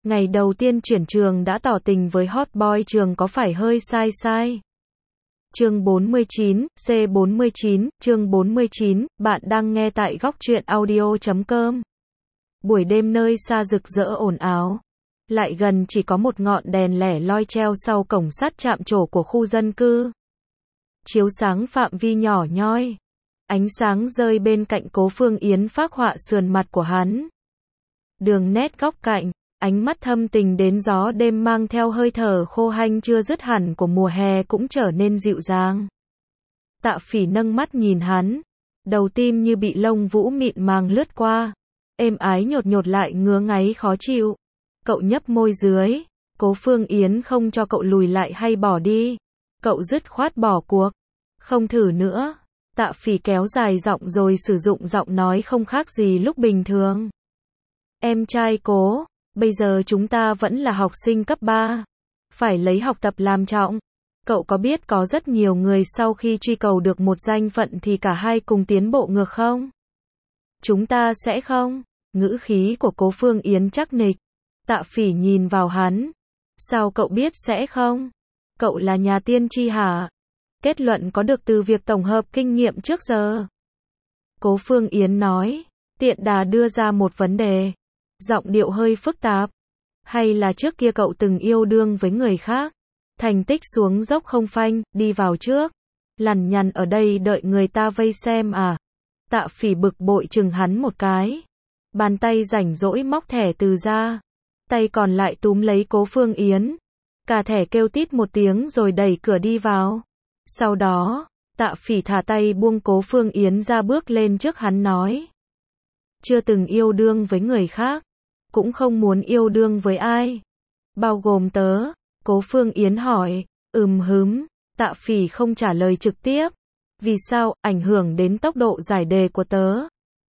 Ngày đầu tiên chuyển trường đã tỏ tình với hot boy trường có phải hơi sai sai? Chương 49, C49, chương 49, bạn đang nghe tại góc truyện audio.com. Buổi đêm nơi xa rực rỡ ồn ào. Lại gần chỉ có một ngọn đèn lẻ loi treo sau cổng sắt chạm trổ của khu dân cư. Chiếu sáng phạm vi nhỏ nhoi. Ánh sáng rơi bên cạnh Cố Phương Yến phác họa sườn mặt của hắn. Đường nét góc cạnh, ánh mắt thâm tình đến gió đêm mang theo hơi thở khô hanh chưa dứt hẳn của mùa hè cũng trở nên dịu dàng. Tạ Phỉ nâng mắt nhìn hắn, đầu tim như bị lông vũ mịn màng lướt qua, êm ái nhột nhột lại ngứa ngáy khó chịu. Cậu nhấp môi dưới, Cố Phương Yến không cho cậu lùi lại hay bỏ đi. Cậu dứt khoát bỏ cuộc, không thử nữa. Tạ Phỉ kéo dài giọng rồi sử dụng giọng nói không khác gì lúc bình thường. Em trai Cố, bây giờ chúng ta vẫn là học sinh cấp 3. Phải lấy học tập làm trọng. Cậu có biết có rất nhiều người sau khi truy cầu được một danh phận thì cả hai cùng tiến bộ ngược không? Chúng ta sẽ không. Ngữ khí của Cố Phương Yến chắc nịch. Tạ Phỉ nhìn vào hắn. Sao cậu biết sẽ không? Cậu là nhà tiên tri hả? Kết luận có được từ việc tổng hợp kinh nghiệm trước giờ. Cố Phương Yến nói, tiện đà đưa ra một vấn đề. Giọng điệu hơi phức tạp. Hay là trước kia cậu từng yêu đương với người khác? Thành tích xuống dốc không phanh, đi vào trước. Lằn nhằn ở đây đợi người ta vây xem à? Tạ Phỉ bực bội chừng hắn một cái. Bàn tay rảnh rỗi móc thẻ từ ra. Tay còn lại túm lấy Cố Phương Yến. Cả thẻ kêu tít một tiếng rồi đẩy cửa đi vào. Sau đó, Tạ Phỉ thả tay buông Cố Phương Yến ra bước lên trước hắn nói. Chưa từng yêu đương với người khác. Cũng không muốn yêu đương với ai. Bao gồm tớ. Cố Phương Yến hỏi. Hứm. Tạ Phỉ không trả lời trực tiếp. Vì sao, ảnh hưởng đến tốc độ giải đề của tớ.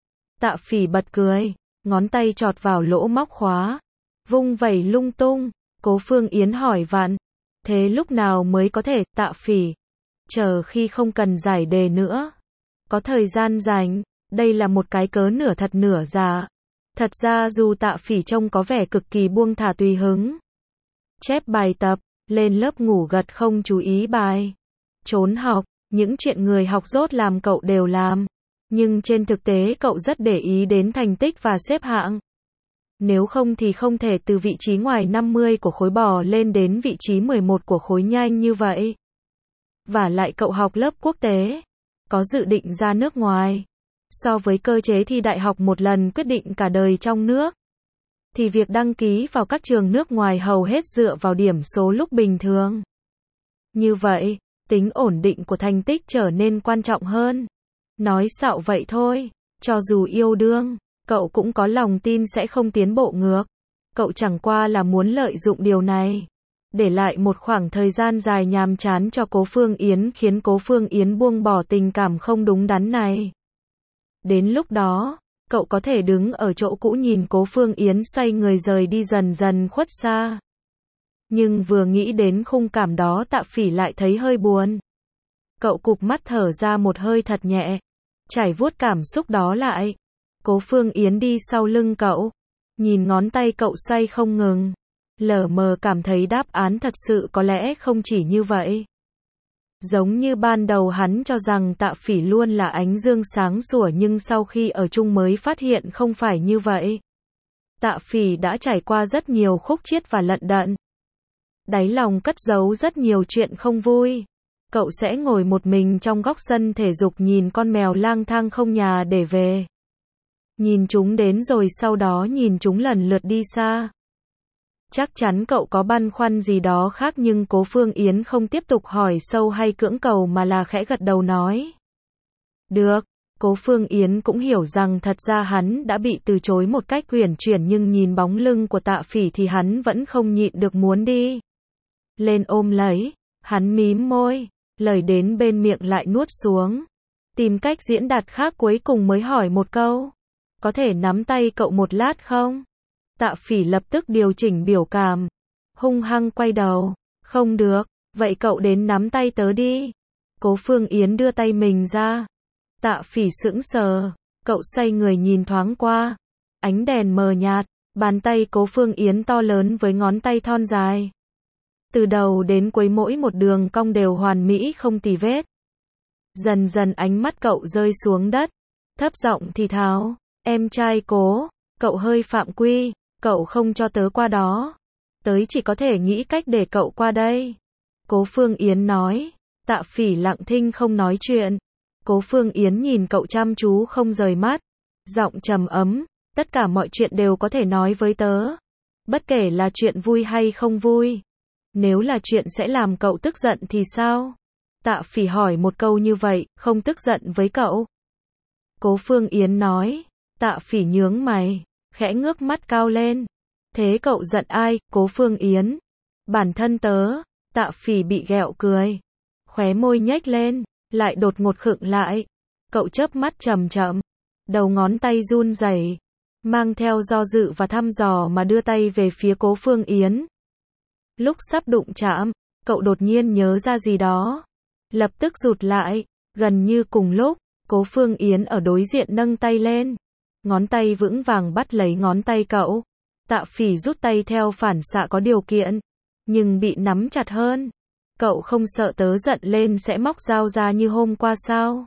Tạ Phỉ bật cười. Ngón tay chọt vào lỗ móc khóa. Vung vẩy lung tung. Cố Phương Yến hỏi vặn. Thế lúc nào mới có thể, Tạ Phỉ? Chờ khi không cần giải đề nữa. Có thời gian rảnh. Đây là một cái cớ nửa thật nửa giả. Thật ra dù Tạ Phỉ trông có vẻ cực kỳ buông thả tùy hứng. Chép bài tập, lên lớp ngủ gật không chú ý bài. Trốn học, những chuyện người học dốt làm cậu đều làm. Nhưng trên thực tế cậu rất để ý đến thành tích và xếp hạng. Nếu không thì không thể từ vị trí ngoài 50 của khối bò lên đến vị trí 11 của khối nhanh như vậy. Và lại cậu học lớp quốc tế. Có dự định ra nước ngoài. So với cơ chế thi đại học một lần quyết định cả đời trong nước, thì việc đăng ký vào các trường nước ngoài hầu hết dựa vào điểm số lúc bình thường. Như vậy, tính ổn định của thành tích trở nên quan trọng hơn. Nói xạo vậy thôi, cho dù yêu đương, cậu cũng có lòng tin sẽ không tiến bộ ngược. Cậu chẳng qua là muốn lợi dụng điều này, để lại một khoảng thời gian dài nhàm chán cho Cố Phương Yến khiến Cố Phương Yến buông bỏ tình cảm không đúng đắn này. Đến lúc đó, cậu có thể đứng ở chỗ cũ nhìn Cố Phương Yến xoay người rời đi dần dần khuất xa. Nhưng vừa nghĩ đến khung cảm đó Tạ Phỉ lại thấy hơi buồn. Cậu cụp mắt thở ra một hơi thật nhẹ, trải vuốt cảm xúc đó lại. Cố Phương Yến đi sau lưng cậu, nhìn ngón tay cậu xoay không ngừng, lờ mờ cảm thấy đáp án thật sự có lẽ không chỉ như vậy. Giống như ban đầu hắn cho rằng Tạ Phỉ luôn là ánh dương sáng sủa nhưng sau khi ở chung mới phát hiện không phải như vậy. Tạ Phỉ đã trải qua rất nhiều khúc chiết và lận đận. Đáy lòng cất giấu rất nhiều chuyện không vui. Cậu sẽ ngồi một mình trong góc sân thể dục nhìn con mèo lang thang không nhà để về. Nhìn chúng đến rồi sau đó nhìn chúng lần lượt đi xa. Chắc chắn cậu có băn khoăn gì đó khác nhưng Cố Phương Yến không tiếp tục hỏi sâu hay cưỡng cầu mà là khẽ gật đầu nói. Được, Cố Phương Yến cũng hiểu rằng thật ra hắn đã bị từ chối một cách uyển chuyển nhưng nhìn bóng lưng của Tạ Phỉ thì hắn vẫn không nhịn được muốn đi. Lên ôm lấy, hắn mím môi, lời đến bên miệng lại nuốt xuống. Tìm cách diễn đạt khác cuối cùng mới hỏi một câu. Có thể nắm tay cậu một lát không? Tạ Phỉ lập tức điều chỉnh biểu cảm. Hung hăng quay đầu. Không được, vậy cậu đến nắm tay tớ đi. Cố Phương Yến đưa tay mình ra. Tạ Phỉ sững sờ. Cậu xoay người nhìn thoáng qua. Ánh đèn mờ nhạt. Bàn tay Cố Phương Yến to lớn với ngón tay thon dài. Từ đầu đến cuối mỗi một đường cong đều hoàn mỹ không tì vết. Dần dần ánh mắt cậu rơi xuống đất. Thấp giọng thì thào, em trai Cố, cậu hơi phạm quy, cậu không cho tớ qua đó. Tớ chỉ có thể nghĩ cách để cậu qua đây. Cố Phương Yến nói. Tạ Phỉ lặng thinh không nói chuyện. Cố Phương Yến nhìn cậu chăm chú không rời mắt. Giọng trầm ấm, tất cả mọi chuyện đều có thể nói với tớ. Bất kể là chuyện vui hay không vui. Nếu là chuyện sẽ làm cậu tức giận thì sao? Tạ Phỉ hỏi một câu như vậy, không tức giận với cậu. Cố Phương Yến nói. Tạ Phỉ nhướng mày, khẽ ngước mắt cao lên. Thế cậu giận ai, Cố Phương Yến? Bản thân tớ. Tạ Phỉ bị ghẹo cười. Khóe môi nhếch lên, lại đột ngột khựng lại. Cậu chớp mắt chậm chậm. Đầu ngón tay run rẩy, mang theo do dự và thăm dò mà đưa tay về phía Cố Phương Yến. Lúc sắp đụng chạm, cậu đột nhiên nhớ ra gì đó. Lập tức rụt lại, gần như cùng lúc, Cố Phương Yến ở đối diện nâng tay lên. Ngón tay vững vàng bắt lấy ngón tay cậu. Tạ Phỉ rút tay theo phản xạ có điều kiện, nhưng bị nắm chặt hơn. Cậu không sợ tớ giận lên sẽ móc dao ra như hôm qua sao?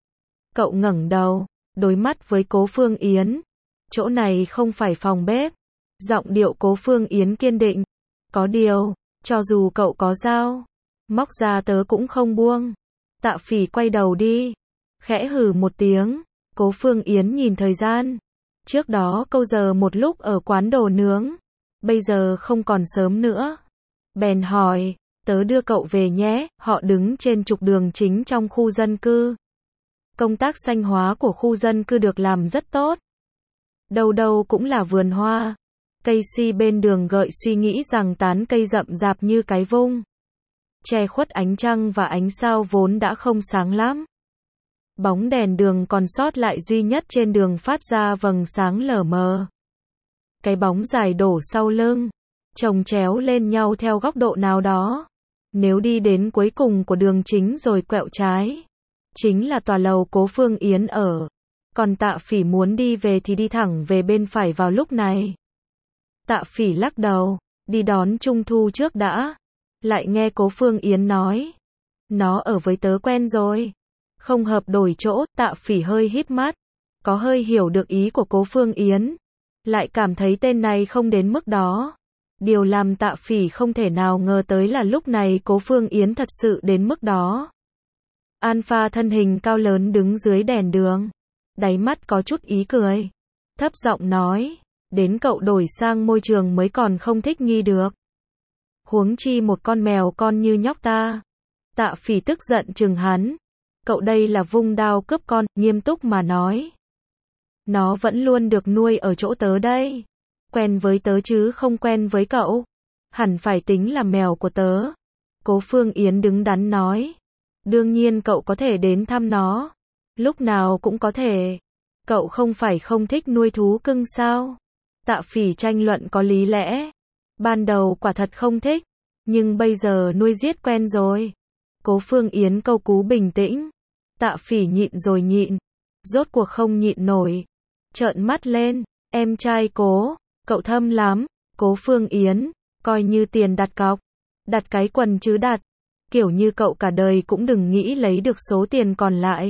Cậu ngẩng đầu, đối mắt với Cố Phương Yến. Chỗ này không phải phòng bếp. Giọng điệu Cố Phương Yến kiên định. Có điều, cho dù cậu có dao, móc ra tớ cũng không buông. Tạ Phỉ quay đầu đi, khẽ hừ một tiếng. Cố Phương Yến nhìn thời gian. Trước đó câu giờ một lúc ở quán đồ nướng. Bây giờ không còn sớm nữa. Bèn hỏi, tớ đưa cậu về nhé. Họ đứng trên trục đường chính trong khu dân cư. Công tác xanh hóa của khu dân cư được làm rất tốt. Đâu đâu cũng là vườn hoa. Cây si bên đường gợi suy nghĩ rằng tán cây rậm rạp như cái vung. Che khuất ánh trăng và ánh sao vốn đã không sáng lắm. Bóng đèn đường còn sót lại duy nhất trên đường phát ra vầng sáng lờ mờ. Cái bóng dài đổ sau lưng, chồng chéo lên nhau theo góc độ nào đó. Nếu đi đến cuối cùng của đường chính rồi quẹo trái, chính là tòa lầu Cố Phương Yến ở. Còn Tạ Phỉ muốn đi về thì đi thẳng về bên phải vào lúc này. Tạ Phỉ lắc đầu, đi đón Trung Thu trước đã. Lại nghe Cố Phương Yến nói, nó ở với tớ quen rồi. Không hợp đổi chỗ. Tạ Phỉ hơi híp mắt, có hơi hiểu được ý của Cố Phương Yến. Lại cảm thấy tên này không đến mức đó. Điều làm Tạ Phỉ không thể nào ngờ tới là lúc này Cố Phương Yến thật sự đến mức đó. Alpha thân hình cao lớn đứng dưới đèn đường. Đáy mắt có chút ý cười. Thấp giọng nói, đến cậu đổi sang môi trường mới còn không thích nghi được. Huống chi một con mèo con như nhóc ta. Tạ Phỉ tức giận chừng hắn. Cậu đây là vung đao cướp con, nghiêm túc mà nói. Nó vẫn luôn được nuôi ở chỗ tớ đây. Quen với tớ chứ không quen với cậu. Hẳn phải tính là mèo của tớ. Cố Phương Yến đứng đắn nói. Đương nhiên cậu có thể đến thăm nó. Lúc nào cũng có thể. Cậu không phải không thích nuôi thú cưng sao? Tạ Phỉ tranh luận có lý lẽ. Ban đầu quả thật không thích. Nhưng bây giờ nuôi giết quen rồi. Cố Phương Yến câu cú bình tĩnh. Tạ Phỉ nhịn rồi nhịn. Rốt cuộc không nhịn nổi. Trợn mắt lên. Em trai Cố, cậu thâm lắm. Cố Phương Yến, coi như tiền đặt cọc. Đặt cái quần chứ đặt. Kiểu như cậu cả đời cũng đừng nghĩ lấy được số tiền còn lại.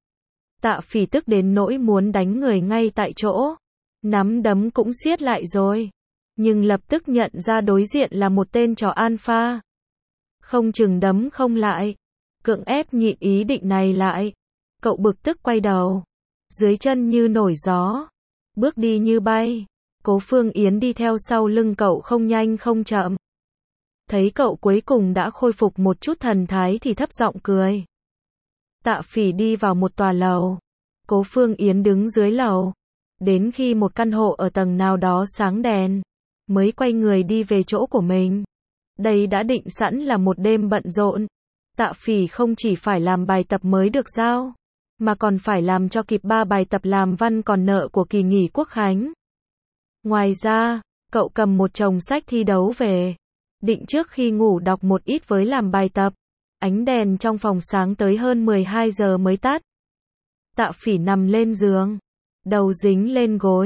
Tạ Phỉ tức đến nỗi muốn đánh người ngay tại chỗ. Nắm đấm cũng siết lại rồi. Nhưng lập tức nhận ra đối diện là một tên chó alpha. Không chừng đấm không lại. Cưỡng ép nhịn ý định này lại. Cậu bực tức quay đầu. Dưới chân như nổi gió. Bước đi như bay. Cố Phương Yến đi theo sau lưng cậu không nhanh không chậm. Thấy cậu cuối cùng đã khôi phục một chút thần thái thì thấp giọng cười. Tạ Phỉ đi vào một tòa lầu. Cố Phương Yến đứng dưới lầu. Đến khi một căn hộ ở tầng nào đó sáng đèn, mới quay người đi về chỗ của mình. Đây đã định sẵn là một đêm bận rộn. Tạ Phỉ không chỉ phải làm bài tập mới được giao, mà còn phải làm cho kịp 3 bài tập làm văn còn nợ của kỳ nghỉ Quốc khánh. Ngoài ra, cậu cầm một chồng sách thi đấu về. Định trước khi ngủ đọc một ít với làm bài tập. Ánh đèn trong phòng sáng tới hơn 12 giờ mới tắt. Tạ Phỉ nằm lên giường, đầu dính lên gối,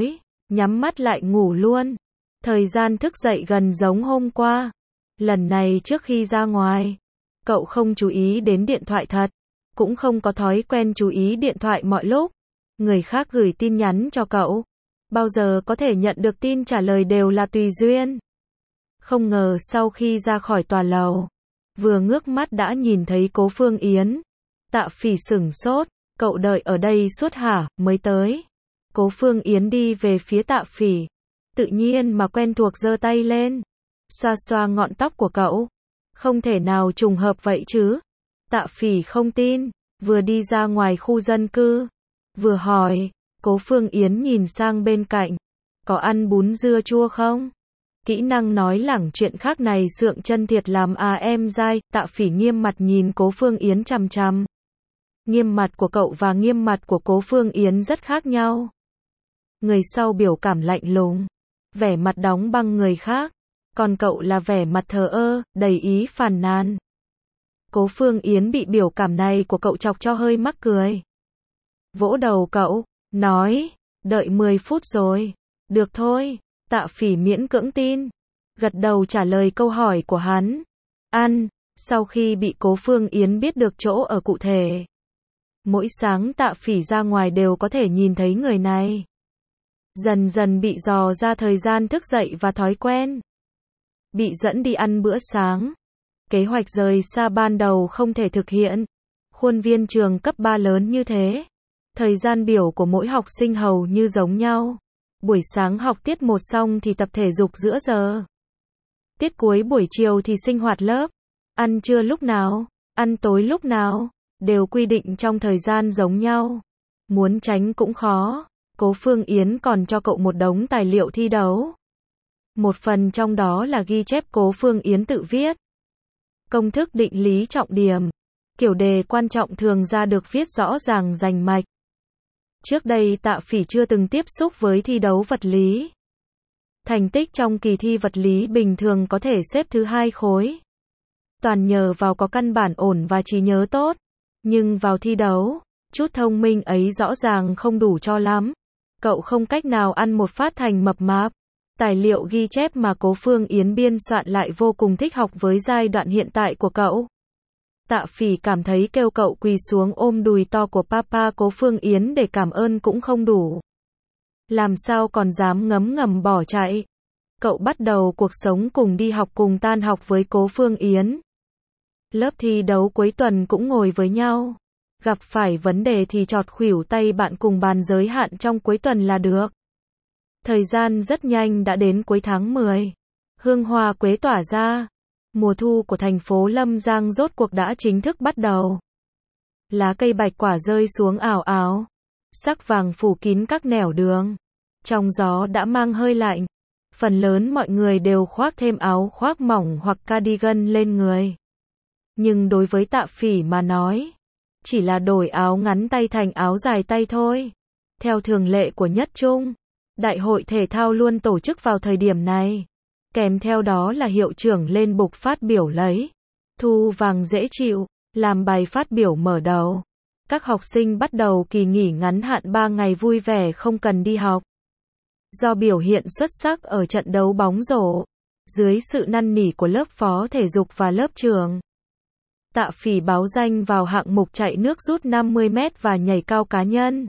nhắm mắt lại ngủ luôn. Thời gian thức dậy gần giống hôm qua. Lần này trước khi ra ngoài, cậu không chú ý đến điện thoại thật, cũng không có thói quen chú ý điện thoại mọi lúc. Người khác gửi tin nhắn cho cậu, bao giờ có thể nhận được tin trả lời đều là tùy duyên. Không ngờ sau khi ra khỏi tòa lầu, vừa ngước mắt đã nhìn thấy Cố Phương Yến. Tạ Phỉ sửng sốt, cậu đợi ở đây suốt hả, mới tới. Cố Phương Yến đi về phía Tạ Phỉ, tự nhiên mà quen thuộc giơ tay lên, xoa xoa ngọn tóc của cậu. Không thể nào trùng hợp vậy chứ. Tạ Phỉ không tin, vừa đi ra ngoài khu dân cư, vừa hỏi. Cố Phương Yến nhìn sang bên cạnh, có ăn bún dưa chua không? Kỹ năng nói lẳng chuyện khác này sượng chân thiệt làm à em dai. Tạ Phỉ nghiêm mặt nhìn Cố Phương Yến chằm chằm. Nghiêm mặt của cậu và nghiêm mặt của Cố Phương Yến rất khác nhau. Người sau biểu cảm lạnh lùng, vẻ mặt đóng băng người khác, còn cậu là vẻ mặt thờ ơ, đầy ý phàn nàn. Cố Phương Yến bị biểu cảm này của cậu chọc cho hơi mắc cười. Vỗ đầu cậu, nói, đợi 10 phút rồi. Được thôi. Tạ Phỉ miễn cưỡng tin, gật đầu trả lời câu hỏi của hắn. Ăn. Sau khi bị Cố Phương Yến biết được chỗ ở cụ thể, mỗi sáng Tạ Phỉ ra ngoài đều có thể nhìn thấy người này. Dần dần bị dò ra thời gian thức dậy và thói quen. Bị dẫn đi ăn bữa sáng. Kế hoạch rời xa ban đầu không thể thực hiện. Khuôn viên trường cấp 3 lớn như thế. Thời gian biểu của mỗi học sinh hầu như giống nhau. Buổi sáng học tiết 1 xong thì tập thể dục giữa giờ. Tiết cuối buổi chiều thì sinh hoạt lớp. Ăn trưa lúc nào, ăn tối lúc nào, đều quy định trong thời gian giống nhau. Muốn tránh cũng khó. Cố Phương Yến còn cho cậu một đống tài liệu thi đấu. Một phần trong đó là ghi chép Cố Phương Yến tự viết. Công thức định lý trọng điểm. Kiểu đề quan trọng thường ra được viết rõ ràng rành mạch. Trước đây Tạ Phỉ chưa từng tiếp xúc với thi đấu vật lý. Thành tích trong kỳ thi vật lý bình thường có thể xếp thứ 2 khối. Toàn nhờ vào có căn bản ổn và trí nhớ tốt. Nhưng vào thi đấu, chút thông minh ấy rõ ràng không đủ cho lắm. Cậu không cách nào ăn một phát thành mập mạp. Tài liệu ghi chép mà Cố Phương Yến biên soạn lại vô cùng thích hợp với giai đoạn hiện tại của cậu. Tạ Phỉ cảm thấy kêu cậu quỳ xuống ôm đùi to của papa Cố Phương Yến để cảm ơn cũng không đủ. Làm sao còn dám ngấm ngầm bỏ chạy. Cậu bắt đầu cuộc sống cùng đi học cùng tan học với Cố Phương Yến. Lớp thi đấu cuối tuần cũng ngồi với nhau. Gặp phải vấn đề thì chọt khuỷu tay bạn cùng bàn giới hạn trong cuối tuần là được. Thời gian rất nhanh đã đến cuối tháng 10. Hương hoa quế tỏa ra. Mùa thu của thành phố Lâm Giang rốt cuộc đã chính thức bắt đầu. Lá cây bạch quả rơi xuống ảo ảo. Sắc vàng phủ kín các nẻo đường. Trong gió đã mang hơi lạnh. Phần lớn mọi người đều khoác thêm áo khoác mỏng hoặc cardigan lên người. Nhưng đối với Tạ Phỉ mà nói, chỉ là đổi áo ngắn tay thành áo dài tay thôi. Theo thường lệ của Nhất Trung, đại hội thể thao luôn tổ chức vào thời điểm này. Kèm theo đó là hiệu trưởng lên bục phát biểu lấy thu vàng dễ chịu, làm bài phát biểu mở đầu. Các học sinh bắt đầu kỳ nghỉ ngắn hạn 3 ngày vui vẻ không cần đi học. Do biểu hiện xuất sắc ở trận đấu bóng rổ, dưới sự năn nỉ của lớp phó thể dục và lớp trưởng, Tạ Phỉ báo danh vào hạng mục chạy nước rút 50m và nhảy cao cá nhân.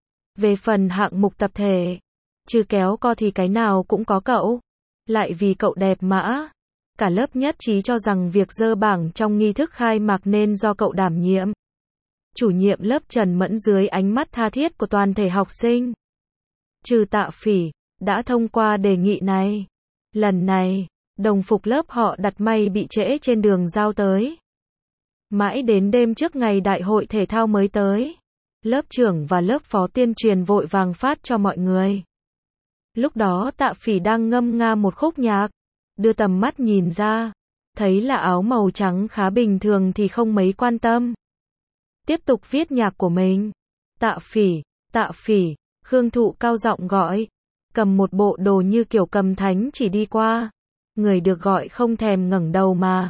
Về phần hạng mục tập thể, trừ kéo co thì cái nào cũng có cậu. Lại vì cậu đẹp mã, cả lớp nhất trí cho rằng việc dơ bảng trong nghi thức khai mạc nên do cậu đảm nhiệm. Chủ nhiệm lớp Trần Mẫn dưới ánh mắt tha thiết của toàn thể học sinh, trừ Tạ Phỉ, đã thông qua đề nghị này. Lần này, đồng phục lớp họ đặt may bị trễ trên đường giao tới. Mãi đến đêm trước ngày đại hội thể thao mới tới. Lớp trưởng và lớp phó tuyên truyền vội vàng phát cho mọi người. Lúc đó Tạ Phỉ đang ngâm nga một khúc nhạc. Đưa tầm mắt nhìn ra, thấy là áo màu trắng khá bình thường thì không mấy quan tâm. Tiếp tục viết nhạc của mình. Tạ Phỉ, Khương Thụ cao giọng gọi. Cầm một bộ đồ như kiểu cầm thánh chỉ đi qua. Người được gọi không thèm ngẩng đầu mà.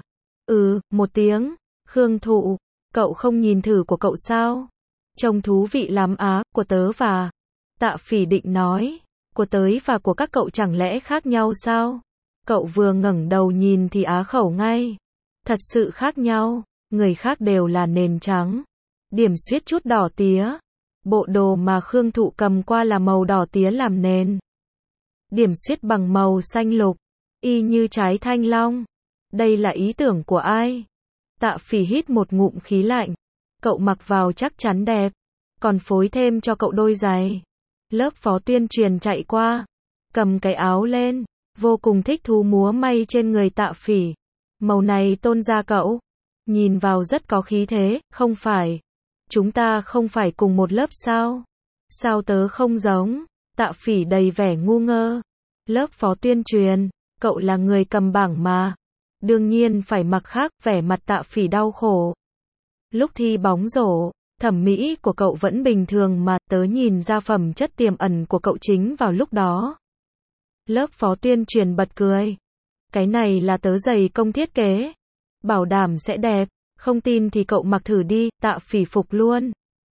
Một tiếng. Khương Thụ, cậu không nhìn thử của cậu sao? Trông thú vị lắm á, của tớ và. Tạ Phỉ định nói. Của tới và của các cậu chẳng lẽ khác nhau sao? Cậu vừa ngẩng đầu nhìn thì á khẩu ngay. Thật sự khác nhau, người khác đều là nền trắng. Điểm xuyết chút đỏ tía. Bộ đồ mà Khương Thụ cầm qua là màu đỏ tía làm nền. Điểm xuyết bằng màu xanh lục, y như trái thanh long. Đây là ý tưởng của ai? Tạ Phỉ hít một ngụm khí lạnh. Cậu mặc vào chắc chắn đẹp. Còn phối thêm cho cậu đôi giày. Lớp phó tuyên truyền chạy qua, cầm cái áo lên, vô cùng thích thú múa may trên người Tạ Phỉ. Màu này tôn ra cậu. Nhìn vào rất có khí thế, không phải? Chúng ta không phải cùng một lớp sao? Sao tớ không giống? Tạ Phỉ đầy vẻ ngu ngơ. Lớp phó tuyên truyền, cậu là người cầm bảng mà. Đương nhiên phải mặc khác, vẻ mặt Tạ Phỉ đau khổ. Lúc thi bóng rổ, thẩm mỹ của cậu vẫn bình thường mà, tớ nhìn ra phẩm chất tiềm ẩn của cậu chính vào lúc đó. Lớp phó tuyên truyền bật cười. Cái này là tớ dày công thiết kế. Bảo đảm sẽ đẹp, không tin thì cậu mặc thử đi, Tạ Phỉ phục luôn.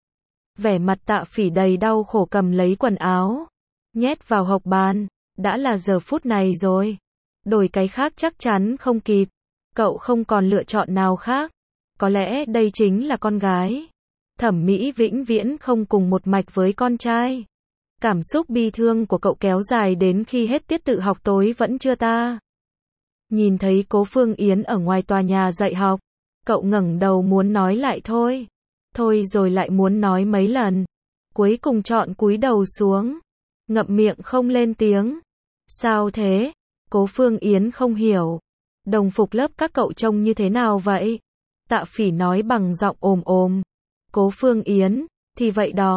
Vẻ mặt Tạ Phỉ đầy đau khổ cầm lấy quần áo, nhét vào hộc bàn, đã là giờ phút này rồi. Đổi cái khác chắc chắn không kịp. Cậu không còn lựa chọn nào khác. Có lẽ đây chính là con gái. Thẩm mỹ vĩnh viễn không cùng một mạch với con trai. Cảm xúc bi thương của cậu kéo dài đến khi hết tiết tự học tối vẫn chưa ta. Nhìn thấy Cố Phương Yến ở ngoài tòa nhà dạy học, cậu ngẩng đầu muốn nói lại thôi. Thôi rồi lại muốn nói mấy lần. Cuối cùng chọn cúi đầu xuống, ngậm miệng không lên tiếng. Sao thế? Cố Phương Yến không hiểu. Đồng phục lớp các cậu trông như thế nào vậy? Tạ Phỉ nói bằng giọng ồm ồm. Cố Phương Yến, thì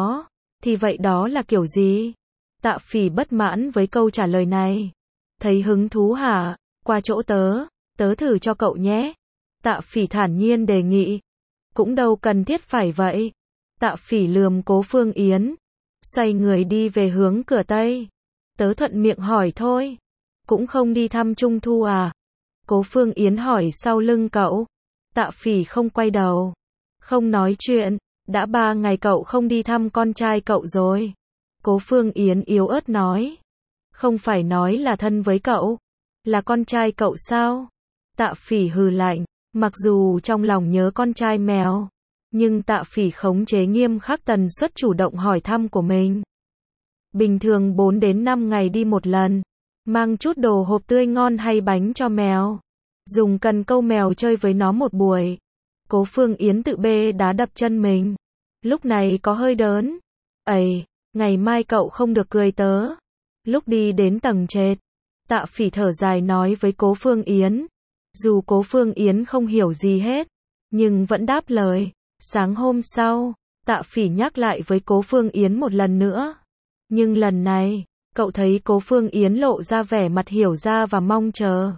vậy đó là kiểu gì? Tạ Phỉ bất mãn với câu trả lời này. Thấy hứng thú hả? Qua chỗ tớ thử cho cậu nhé. Tạ Phỉ thản nhiên đề nghị. Cũng đâu cần thiết phải vậy. Tạ Phỉ lườm Cố Phương Yến, xoay người đi về hướng cửa Tây. Tớ thuận miệng hỏi thôi. Cũng không đi thăm Trung Thu à? Cố Phương Yến hỏi sau lưng cậu. Tạ Phỉ không quay đầu, không nói chuyện. Đã 3 ngày cậu không đi thăm con trai cậu rồi. Cố Phương Yến yếu ớt nói. Không phải nói là thân với cậu, là con trai cậu sao? Tạ Phỉ hừ lạnh. Mặc dù trong lòng nhớ con trai mèo, nhưng Tạ Phỉ khống chế nghiêm khắc tần suất chủ động hỏi thăm của mình. Bình thường 4 đến 5 ngày đi một lần, mang chút đồ hộp tươi ngon hay bánh cho mèo. Dùng cần câu mèo chơi với nó một buổi. Cố Phương Yến tự bê đá đập chân mình. Lúc này có hơi đớn. Ây, ngày mai cậu không được cười tớ. Lúc đi đến tầng trệt, Tạ Phỉ thở dài nói với Cố Phương Yến. Dù Cố Phương Yến không hiểu gì hết, nhưng vẫn đáp lời. Sáng hôm sau, Tạ Phỉ nhắc lại với Cố Phương Yến một lần nữa. Nhưng lần này, cậu thấy Cố Phương Yến lộ ra vẻ mặt hiểu ra và mong chờ.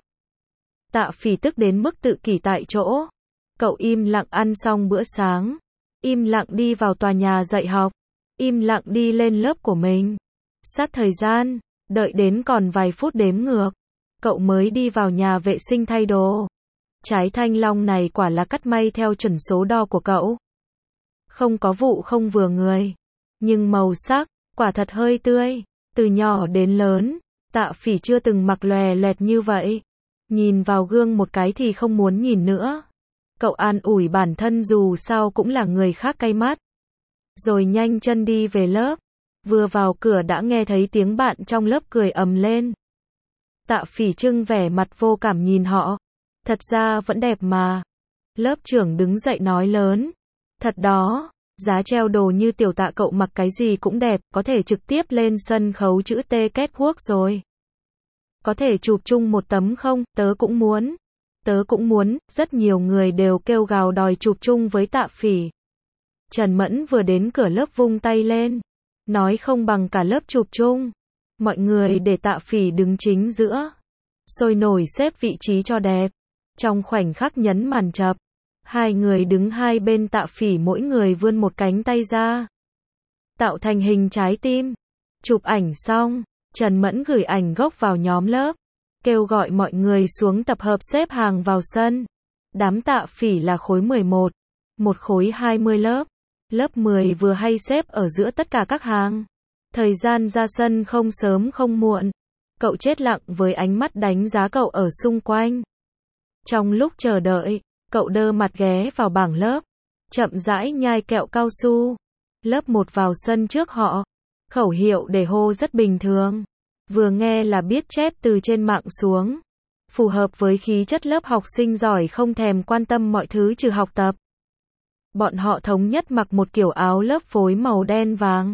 Tạ Phỉ tức đến mức tự kỷ tại chỗ. Cậu im lặng ăn xong bữa sáng, im lặng đi vào tòa nhà dạy học, im lặng đi lên lớp của mình. Sát thời gian, đợi đến còn vài phút đếm ngược, cậu mới đi vào nhà vệ sinh thay đồ. Trái thanh long này quả là cắt may theo chuẩn số đo của cậu. Không có vụ không vừa người, nhưng màu sắc, quả thật hơi tươi. Từ nhỏ đến lớn, Tạ Phỉ chưa từng mặc lòe loẹt như vậy. Nhìn vào gương một cái thì không muốn nhìn nữa. Cậu an ủi bản thân dù sao cũng là người khác cay mắt. Rồi nhanh chân đi về lớp. Vừa vào cửa đã nghe thấy tiếng bạn trong lớp cười ầm lên. Tạ Phỉ trưng vẻ mặt vô cảm nhìn họ. Thật ra vẫn đẹp mà. Lớp trưởng đứng dậy nói lớn. Thật đó, giá treo đồ như tiểu Tạ cậu mặc cái gì cũng đẹp, có thể trực tiếp lên sân khấu chữ T catwalk rồi. Có thể chụp chung một tấm không? Tớ cũng muốn. Tớ cũng muốn. Rất nhiều người đều kêu gào đòi chụp chung với Tạ Phỉ. Trần Mẫn vừa đến cửa lớp vung tay lên, nói không bằng cả lớp chụp chung. Mọi người để Tạ Phỉ đứng chính giữa, sôi nổi xếp vị trí cho đẹp. Trong khoảnh khắc nhấn màn chập, hai người đứng hai bên Tạ Phỉ mỗi người vươn một cánh tay ra, tạo thành hình trái tim. Chụp ảnh xong, Trần Mẫn gửi ảnh gốc vào nhóm lớp, kêu gọi mọi người xuống tập hợp xếp hàng vào sân. Đám Tạ Phỉ là khối 11, một khối 20 lớp. Lớp 10 vừa hay xếp ở giữa tất cả các hàng. Thời gian ra sân không sớm không muộn. Cậu chết lặng với ánh mắt đánh giá cậu ở xung quanh. Trong lúc chờ đợi, cậu đơ mặt ghé vào bảng lớp, chậm rãi nhai kẹo cao su. Lớp 1 vào sân trước họ. Khẩu hiệu để hô rất bình thường. Vừa nghe là biết chép từ trên mạng xuống. Phù hợp với khí chất lớp học sinh giỏi không thèm quan tâm mọi thứ trừ học tập. Bọn họ thống nhất mặc một kiểu áo lớp phối màu đen vàng.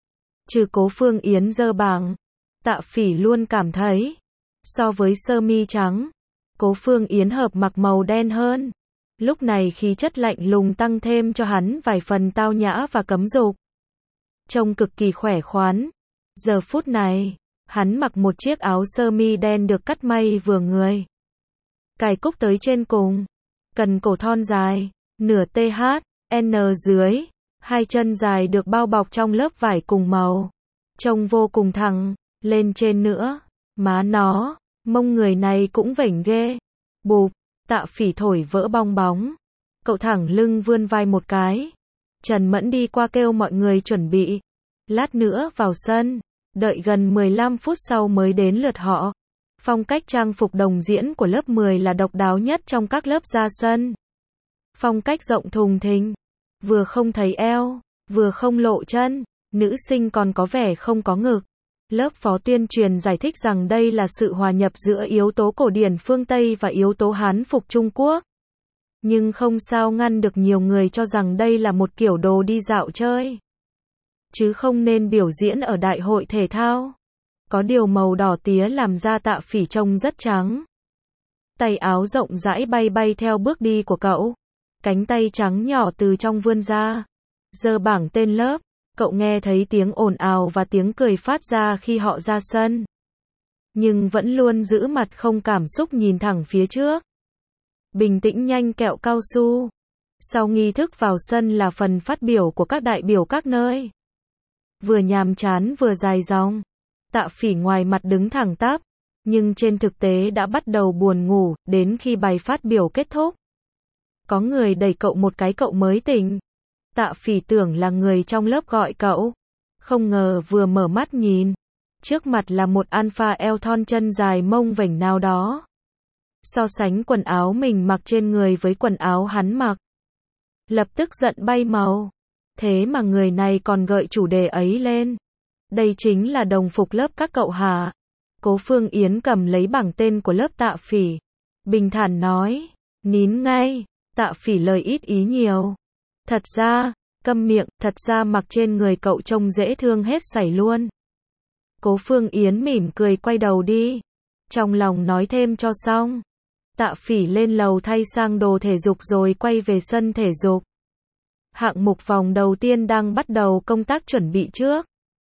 Trừ Cố Phương Yến dơ bảng, Tạ Phỉ luôn cảm thấy, so với sơ mi trắng, Cố Phương Yến hợp mặc màu đen hơn. Lúc này khí chất lạnh lùng tăng thêm cho hắn vài phần tao nhã và cấm dục. Trông cực kỳ khỏe khoắn. Giờ phút này, hắn mặc một chiếc áo sơ mi đen được cắt may vừa người. Cài cúc tới trên cùng, cần cổ thon dài, nửa TH, N dưới, hai chân dài được bao bọc trong lớp vải cùng màu. Trông vô cùng thẳng, lên trên nữa, má nó, mông người này cũng vểnh ghê. Bụp, Tạ Phỉ thổi vỡ bong bóng. Cậu thẳng lưng vươn vai một cái. Trần Mẫn đi qua kêu mọi người chuẩn bị. Lát nữa vào sân, đợi gần 15 phút sau mới đến lượt họ. Phong cách trang phục đồng diễn của lớp 10 là độc đáo nhất trong các lớp ra sân. Phong cách rộng thùng thình, vừa không thấy eo, vừa không lộ chân, nữ sinh còn có vẻ không có ngực. Lớp phó tuyên truyền giải thích rằng đây là sự hòa nhập giữa yếu tố cổ điển phương Tây và yếu tố Hán phục Trung Quốc. Nhưng không sao ngăn được nhiều người cho rằng đây là một kiểu đồ đi dạo chơi, chứ không nên biểu diễn ở đại hội thể thao. Có điều màu đỏ tía làm da Tạ Phỉ trông rất trắng. Tay áo rộng rãi bay bay theo bước đi của cậu. Cánh tay trắng nhỏ từ trong vươn ra. Giơ bảng tên lớp. Cậu nghe thấy tiếng ồn ào và tiếng cười phát ra khi họ ra sân. Nhưng vẫn luôn giữ mặt không cảm xúc nhìn thẳng phía trước. Bình tĩnh nhanh kẹo cao su. Sau nghi thức vào sân là phần phát biểu của các đại biểu các nơi. Vừa nhàm chán vừa dài dòng. Tạ Phỉ ngoài mặt đứng thẳng tắp, nhưng trên thực tế đã bắt đầu buồn ngủ, đến khi bài phát biểu kết thúc. Có người đẩy cậu một cái cậu mới tỉnh. Tạ Phỉ tưởng là người trong lớp gọi cậu. Không ngờ vừa mở mắt nhìn. Trước mặt là một alpha eo thon chân dài mông vểnh nào đó. So sánh quần áo mình mặc trên người với quần áo hắn mặc. Lập tức giận bay màu. Thế mà người này còn gợi chủ đề ấy lên. Đây chính là đồng phục lớp các cậu hả? Cố Phương Yến cầm lấy bảng tên của lớp Tạ Phỉ. Bình thản nói. Nín ngay. Tạ Phỉ lời ít ý nhiều. Thật ra, câm miệng, thật ra mặc trên người cậu trông dễ thương hết sảy luôn. Cố Phương Yến mỉm cười quay đầu đi. Trong lòng nói thêm cho xong. Tạ Phỉ lên lầu thay sang đồ thể dục rồi quay về sân thể dục. Hạng mục vòng đầu tiên đang bắt đầu công tác chuẩn bị trước.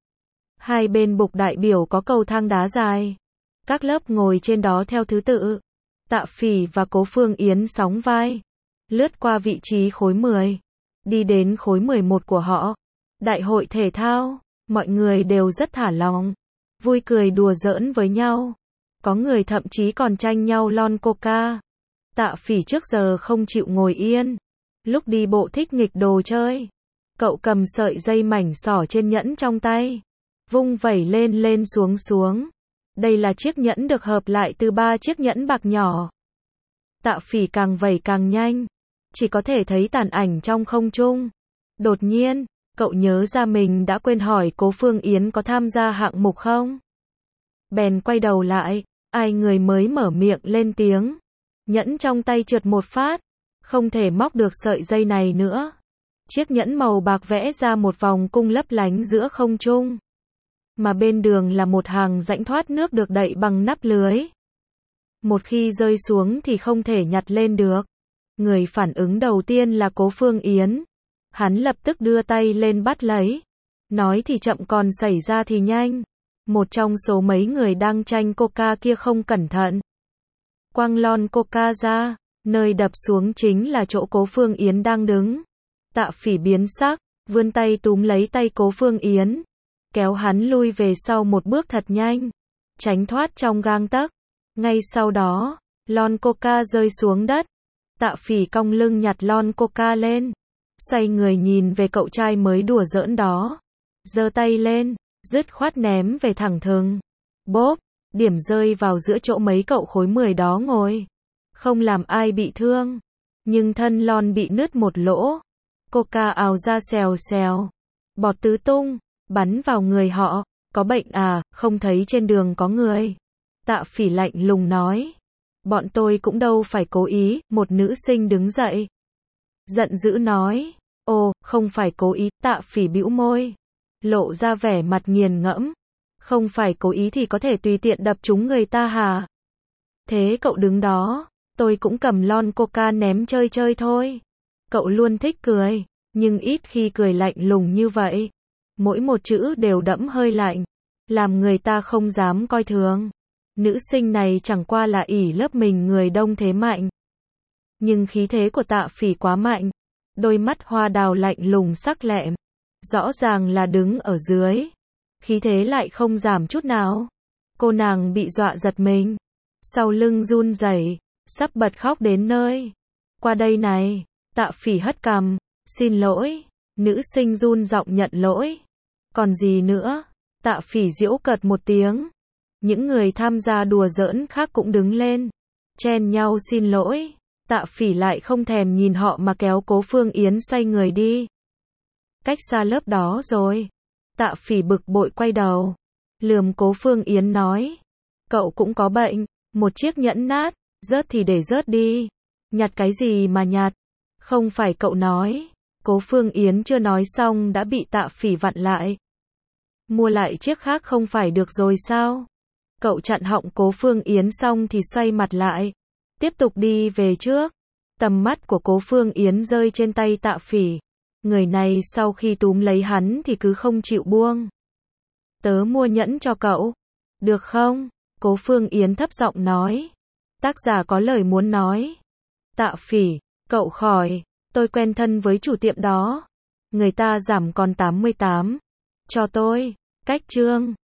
Hai bên bục đại biểu có cầu thang đá dài. Các lớp ngồi trên đó theo thứ tự. Tạ Phỉ và Cố Phương Yến sóng vai. Lướt qua vị trí khối 10. Đi đến khối 11 của họ. Đại hội thể thao. Mọi người đều rất thả lỏng. Vui cười đùa giỡn với nhau. Có người thậm chí còn tranh nhau lon coca. Tạ Phỉ trước giờ không chịu ngồi yên. Lúc đi bộ thích nghịch đồ chơi. Cậu cầm sợi dây mảnh xỏ trên nhẫn trong tay. Vung vẩy lên lên xuống xuống. Đây là chiếc nhẫn được hợp lại từ 3 chiếc nhẫn bạc nhỏ. Tạ Phỉ càng vẩy càng nhanh. Chỉ có thể thấy tàn ảnh trong không trung. Đột nhiên, cậu nhớ ra mình đã quên hỏi Cố Phương Yến có tham gia hạng mục không. Bèn quay đầu lại, ai người mới mở miệng lên tiếng. Nhẫn trong tay trượt một phát. Không thể móc được sợi dây này nữa. Chiếc nhẫn màu bạc vẽ ra một vòng cung lấp lánh giữa không trung. Mà bên đường là một hàng rãnh thoát nước được đậy bằng nắp lưới. Một khi rơi xuống thì không thể nhặt lên được. Người phản ứng đầu tiên là Cố Phương Yến. Hắn lập tức đưa tay lên bắt lấy. Nói thì chậm còn xảy ra thì nhanh. Một trong số mấy người đang tranh coca kia không cẩn thận. Quăng lon coca ra. Nơi đập xuống chính là chỗ Cố Phương Yến đang đứng. Tạ Phỉ biến sắc, vươn tay túm lấy tay Cố Phương Yến. Kéo hắn lui về sau một bước thật nhanh. Tránh thoát trong gang tấc. Ngay sau đó, lon coca rơi xuống đất. Tạ Phỉ cong lưng nhặt lon coca lên. Xoay người nhìn về cậu trai mới đùa giỡn đó. Giơ tay lên, dứt khoát ném về thẳng thừng. Bốp, điểm rơi vào giữa chỗ mấy cậu khối 10 đó ngồi. Không làm ai bị thương, nhưng thân lon bị nứt một lỗ. Coca ào ra xèo xèo. Bọt tứ tung, bắn vào người họ. Có bệnh à, không thấy trên đường có người. Tạ Phỉ lạnh lùng nói. Bọn tôi cũng đâu phải cố ý, một nữ sinh đứng dậy. Giận dữ nói. Ồ, không phải cố ý, Tạ Phỉ bĩu môi. Lộ ra vẻ mặt nghiền ngẫm. Không phải cố ý thì có thể tùy tiện đập trúng người ta hả? Thế cậu đứng đó, tôi cũng cầm lon coca ném chơi chơi thôi. Cậu luôn thích cười, nhưng ít khi cười lạnh lùng như vậy. Mỗi một chữ đều đẫm hơi lạnh, làm người ta không dám coi thường. Nữ sinh này chẳng qua là ỷ lớp mình người đông thế mạnh. Nhưng khí thế của Tạ Phỉ quá mạnh. Đôi mắt hoa đào lạnh lùng sắc lẹm. Rõ ràng là đứng ở dưới. Khí thế lại không giảm chút nào. Cô nàng bị dọa giật mình. Sau lưng run rẩy, sắp bật khóc đến nơi. Qua đây này, Tạ Phỉ hất cằm. Xin lỗi. Nữ sinh run giọng nhận lỗi. Còn gì nữa? Tạ Phỉ giễu cợt một tiếng. Những người tham gia đùa giỡn khác cũng đứng lên, chen nhau xin lỗi. Tạ Phỉ lại không thèm nhìn họ mà kéo Cố Phương Yến xoay người đi. Cách xa lớp đó rồi. Tạ Phỉ bực bội quay đầu, lườm Cố Phương Yến nói. Cậu cũng có bệnh, một chiếc nhẫn nát, rớt thì để rớt đi. Nhặt cái gì mà nhặt? Không phải cậu nói. Cố Phương Yến chưa nói xong đã bị Tạ Phỉ vặn lại. Mua lại chiếc khác không phải được rồi sao? Cậu chặn họng Cố Phương Yến xong thì xoay mặt lại, tiếp tục đi về trước. Tầm mắt của Cố Phương Yến rơi trên tay Tạ Phỉ. Người này sau khi túm lấy hắn thì cứ không chịu buông. Tớ mua nhẫn cho cậu, được không? Cố Phương Yến thấp giọng nói. Tác giả có lời muốn nói. Tạ Phỉ, cậu khỏi, tôi quen thân với chủ tiệm đó. Người ta giảm còn 88. Cho tôi, cách chương.